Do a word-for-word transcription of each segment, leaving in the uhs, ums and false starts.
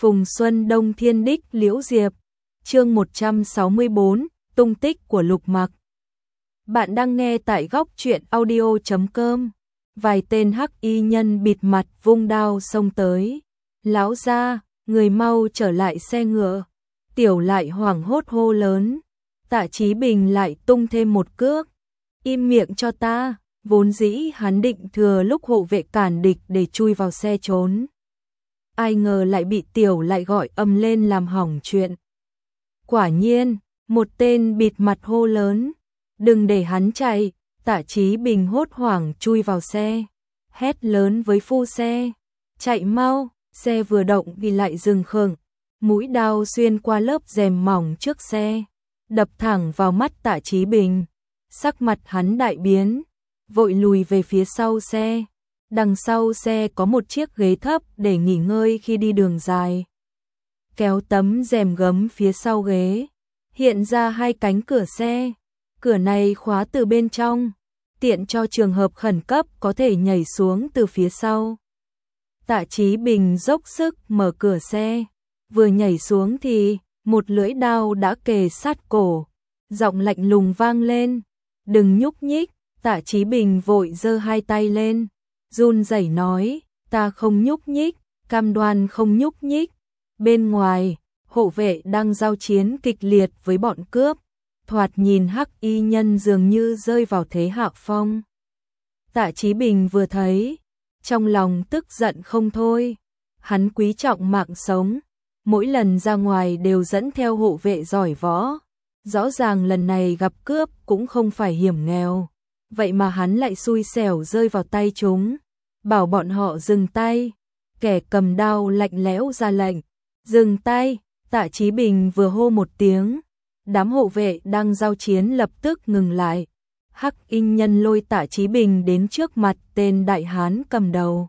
Phùng Xuân Đông Thiên Đích Liễu Diệp, chương một trăm sáu mươi bốn, tung tích của Lục Mặc. Bạn đang nghe tại góc truyện audio chấm com. Vài tên hắc y nhân bịt mặt vung đao xông tới. Lão gia, người mau trở lại xe ngựa. Tiểu Lại hoảng hốt hô lớn. Tạ Chí Bình lại tung thêm một cước. Im miệng cho ta. Vốn dĩ hắn định thừa lúc hộ vệ cản địch để chui vào xe trốn. Ai ngờ lại bị Tiểu Lại gọi ầm lên làm hỏng chuyện. Quả nhiên, một tên bịt mặt hô lớn. Đừng để hắn chạy. Tạ Chí Bình hốt hoảng chui vào xe. Hét lớn với phu xe. Chạy mau. Xe vừa động thì lại dừng khựng. Mũi đao xuyên qua lớp rèm mỏng trước xe. Đập thẳng vào mắt Tạ Chí Bình. Sắc mặt hắn đại biến. Vội lùi về phía sau xe. Đằng sau xe có một chiếc ghế thấp để nghỉ ngơi khi đi đường dài. Kéo tấm rèm gấm phía sau ghế. Hiện ra hai cánh cửa xe. Cửa này khóa từ bên trong. Tiện cho trường hợp khẩn cấp có thể nhảy xuống từ phía sau. Tạ Chí Bình dốc sức mở cửa xe. Vừa nhảy xuống thì một lưỡi đao đã kề sát cổ. Giọng lạnh lùng vang lên. Đừng nhúc nhích. Tạ Chí Bình vội giơ hai tay lên. Run rẩy nói. Ta không nhúc nhích. Cam đoan không nhúc nhích. Bên ngoài, hộ vệ đang giao chiến kịch liệt với bọn cướp. Thoạt nhìn hắc y nhân dường như rơi vào thế hạ phong. Tạ Chí Bình vừa thấy, trong lòng tức giận không thôi. Hắn quý trọng mạng sống, mỗi lần ra ngoài đều dẫn theo hộ vệ giỏi võ. Rõ ràng lần này gặp cướp cũng không phải hiểm nghèo, vậy mà hắn lại xui xẻo rơi vào tay chúng. Bảo bọn họ dừng tay, kẻ cầm đao lạnh lẽo ra lệnh. Dừng tay. Tạ Chí Bình vừa hô một tiếng. Đám hộ vệ đang giao chiến lập tức ngừng lại. Hắc y nhân lôi Tạ Chí Bình đến trước mặt tên đại hán cầm đầu.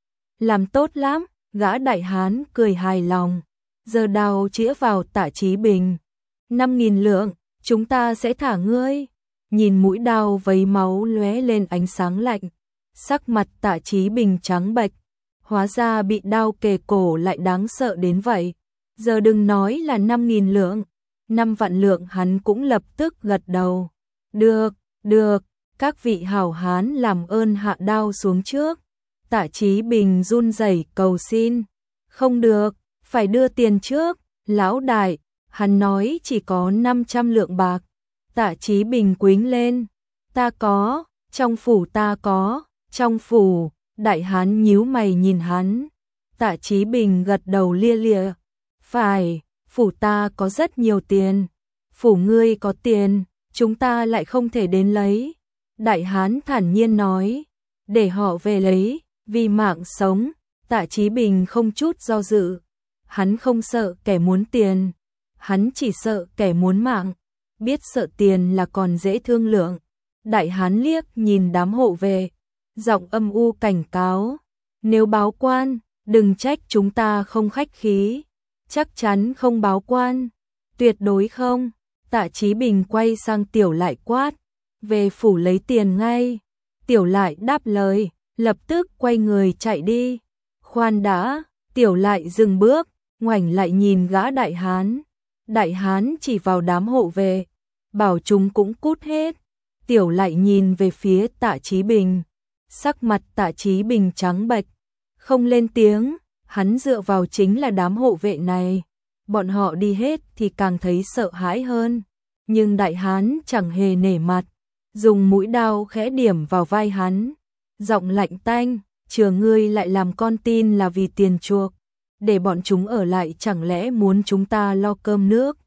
Làm tốt lắm. Gã đại hán cười hài lòng. Giơ đao chĩa vào Tạ Chí Bình. Năm nghìn lượng, chúng ta sẽ thả ngươi. Nhìn mũi đao vấy máu lóe lên ánh sáng lạnh. Sắc mặt Tạ Chí Bình trắng bệch. Hóa ra bị đao kề cổ lại đáng sợ đến vậy. Giờ đừng nói là năm nghìn lượng. Năm vạn lượng hắn cũng lập tức gật đầu. Được, được, các vị hảo hán làm ơn hạ đao xuống trước. Tạ Chí Bình run rẩy cầu xin. Không được, phải đưa tiền trước. Lão đại, hắn nói chỉ có năm trăm lượng bạc. Tạ Chí Bình quýnh lên. Ta có, trong phủ ta có, trong phủ. Đại hán nhíu mày nhìn hắn. Tạ Chí Bình gật đầu lia lịa. Phải, phủ ta có rất nhiều tiền. Phủ ngươi có tiền, chúng ta lại không thể đến lấy. Đại hán thản nhiên nói. Để họ về lấy, vì mạng sống. Tạ Chí Bình không chút do dự. Hắn không sợ kẻ muốn tiền. Hắn chỉ sợ kẻ muốn mạng. Biết sợ tiền là còn dễ thương lượng. Đại hán liếc nhìn đám hộ vệ. Giọng âm u cảnh cáo. Nếu báo quan, đừng trách chúng ta không khách khí. Chắc chắn không báo quan. Tuyệt đối không. Tạ Chí Bình quay sang Tiểu Lại quát. Về phủ lấy tiền ngay. Tiểu Lại đáp lời, lập tức quay người chạy đi. Khoan đã. Tiểu Lại dừng bước, ngoảnh lại nhìn gã đại hán. Đại hán chỉ vào đám hộ vệ, bảo chúng cũng cút hết. Tiểu Lại nhìn về phía Tạ Chí Bình. Sắc mặt Tạ Chí Bình trắng bệch, không lên tiếng. Hắn dựa vào chính là đám hộ vệ này. Bọn họ đi hết thì càng thấy sợ hãi hơn. Nhưng đại hán chẳng hề nể mặt, dùng mũi đao khẽ điểm vào vai hắn. Giọng lạnh tanh, chừa ngươi lại làm con tin là vì tiền chuộc. Để bọn chúng ở lại chẳng lẽ muốn chúng ta lo cơm nước.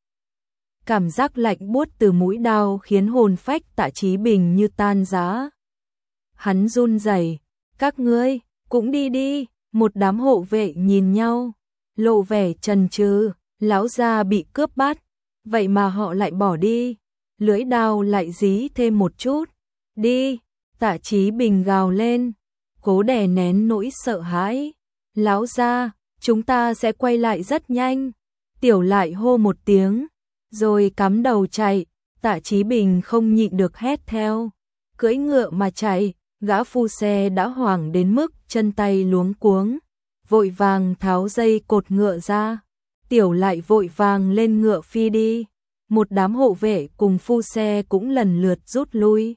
Cảm giác lạnh buốt từ mũi đao khiến hồn phách Tạ Chí Bình như tan rã. Hắn run rẩy. Các ngươi, cũng đi đi. Một đám hộ vệ nhìn nhau, lộ vẻ chần chừ. Lão gia bị cướp bắt, vậy mà họ lại bỏ đi. Lưỡi đao lại dí thêm một chút. Đi. Tạ Chí Bình gào lên, cố đè nén nỗi sợ hãi. Lão gia, chúng ta sẽ quay lại rất nhanh. Tiểu Lại hô một tiếng, rồi cắm đầu chạy. Tạ Chí Bình không nhịn được hét theo. Cưỡi ngựa mà chạy. Gã phu xe đã hoảng đến mức chân tay luống cuống, vội vàng tháo dây cột ngựa ra, Tiểu lại vội vàng lên ngựa phi đi, một đám hộ vệ cùng phu xe cũng lần lượt rút lui.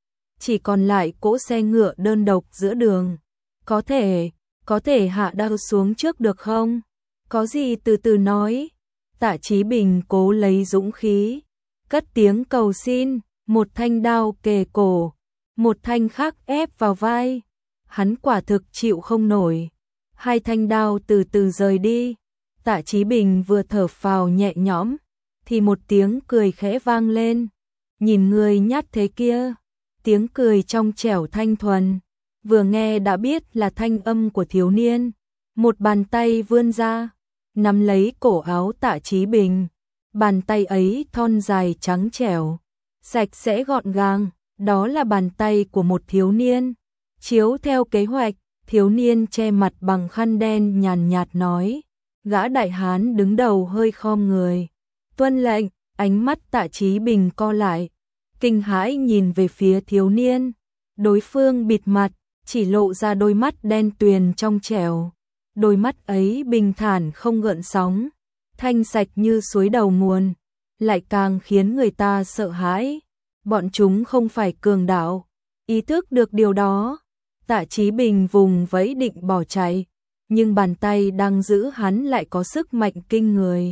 Chỉ còn lại cỗ xe ngựa đơn độc giữa đường. Có thể, có thể hạ đao xuống trước được không? Có gì từ từ nói. Tạ Chí Bình cố lấy dũng khí, cất tiếng cầu xin, một thanh đao kề cổ, một thanh khác ép vào vai. Hắn quả thực chịu không nổi. Hai thanh đao từ từ rời đi. Tạ Chí Bình vừa thở phào nhẹ nhõm, thì một tiếng cười khẽ vang lên. Nhìn người nhát thế kia. Tiếng cười trong trẻo thanh thuần, vừa nghe đã biết là thanh âm của thiếu niên. Một bàn tay vươn ra, nắm lấy cổ áo Tạ Chí Bình. Bàn tay ấy thon dài trắng trẻo, sạch sẽ gọn gàng, đó là bàn tay của một thiếu niên. Chiếu theo kế hoạch, thiếu niên che mặt bằng khăn đen nhàn nhạt nói. Gã đại hán đứng đầu hơi khom người. Tuân lệnh. Ánh mắt Tạ Chí Bình co lại, kinh hãi nhìn về phía thiếu niên. Đối phương bịt mặt, chỉ lộ ra đôi mắt đen tuyền trong trẻo. Đôi mắt ấy bình thản không gợn sóng, thanh sạch như suối đầu nguồn, lại càng khiến người ta sợ hãi. Bọn chúng không phải cường đạo. Ý thức được điều đó, Tạ Chí Bình vùng vẫy định bỏ chạy, nhưng bàn tay đang giữ hắn lại có sức mạnh kinh người.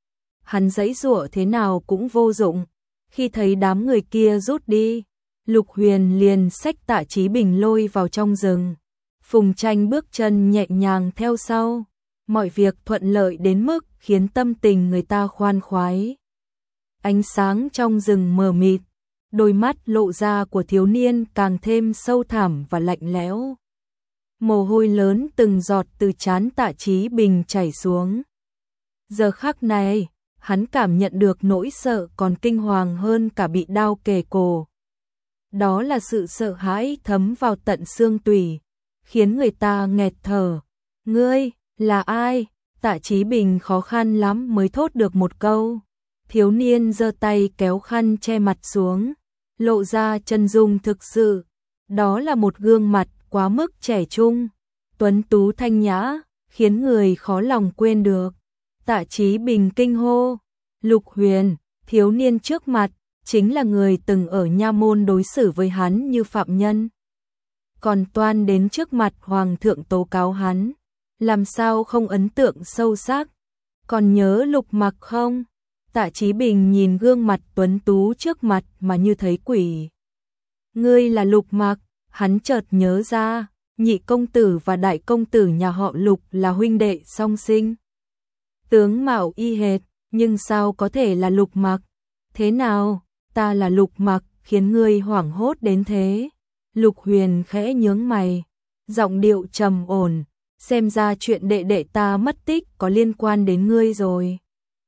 Hắn giãy giụa thế nào cũng vô dụng. Khi thấy đám người kia rút đi, Lục Huyền liền xách Tạ Chí Bình lôi vào trong rừng. Phùng Tranh bước chân nhẹ nhàng theo sau, mọi việc thuận lợi đến mức khiến tâm tình người ta khoan khoái. Ánh sáng trong rừng mờ mịt, đôi mắt lộ ra của thiếu niên càng thêm sâu thẳm và lạnh lẽo. Mồ hôi lớn từng giọt từ trán Tạ Chí Bình chảy xuống. Giờ khắc này, hắn cảm nhận được nỗi sợ còn kinh hoàng hơn cả bị đao kề cổ. Đó là sự sợ hãi thấm vào tận xương tủy, khiến người ta nghẹt thở. Ngươi, là ai? Tạ Chí Bình khó khăn lắm mới thốt được một câu. Thiếu niên giơ tay kéo khăn che mặt xuống, lộ ra chân dung thực sự. Đó là một gương mặt quá mức trẻ trung, tuấn tú thanh nhã, khiến người khó lòng quên được. Tạ Chí Bình kinh hô. Lục Huyền, thiếu niên trước mặt, chính là người từng ở nha môn đối xử với hắn như phạm nhân. Còn toan đến trước mặt hoàng thượng tố cáo hắn, làm sao không ấn tượng sâu sắc. Còn nhớ Lục Mặc không? Tạ Chí Bình nhìn gương mặt tuấn tú trước mặt mà như thấy quỷ. Ngươi là Lục Mặc, hắn chợt nhớ ra, nhị công tử và đại công tử nhà họ Lục là huynh đệ song sinh. Tướng mạo y hệt, nhưng sao có thể là Lục Mặc? Thế nào, ta là Lục Mặc, khiến ngươi hoảng hốt đến thế? Lục Huyền khẽ nhướng mày, giọng điệu trầm ổn, xem ra chuyện đệ đệ ta mất tích có liên quan đến ngươi rồi.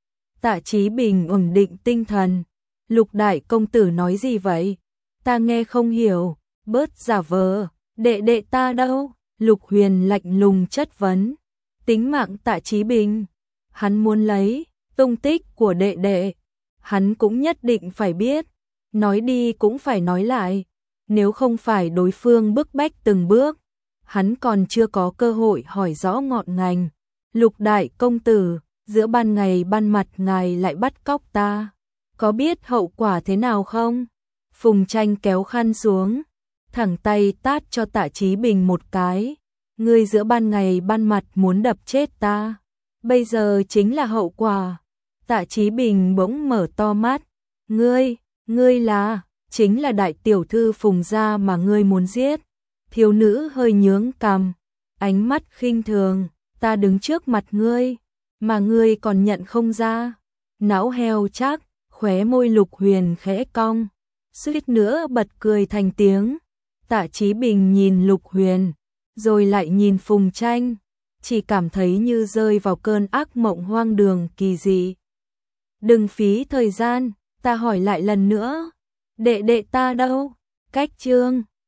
Tạ Chí Bình ổn định tinh thần. Lục đại công tử nói gì vậy? Ta nghe không hiểu, bớt giả vờ, đệ đệ ta đâu? Lục Huyền lạnh lùng chất vấn. Tính mạng Tạ Chí Bình, hắn muốn lấy tung tích của đệ đệ, hắn cũng nhất định phải biết, nói đi cũng phải nói lại, nếu không phải đối phương bức bách từng bước, hắn còn chưa có cơ hội hỏi rõ ngọn ngành. Lục đại công tử, giữa ban ngày ban mặt ngài lại bắt cóc ta, có biết hậu quả thế nào không? Phùng Tranh kéo khăn xuống, thẳng tay tát cho Tạ Chí Bình một cái. Ngươi giữa ban ngày ban mặt muốn đập chết ta, bây giờ chính là hậu quả. Tạ Chí Bình bỗng mở to mắt. Ngươi, ngươi là, chính là đại tiểu thư Phùng gia mà ngươi muốn giết. Thiếu nữ hơi nhướng cằm, ánh mắt khinh thường. Ta đứng trước mặt ngươi, mà ngươi còn nhận không ra. Não heo chắc, khóe môi Lục Huyền khẽ cong, suýt nữa bật cười thành tiếng. Tạ Chí Bình nhìn Lục Huyền, rồi lại nhìn Phùng Tranh, chỉ cảm thấy như rơi vào cơn ác mộng hoang đường kỳ dị. Đừng phí thời gian, ta hỏi lại lần nữa, đệ đệ ta đâu? Cách chương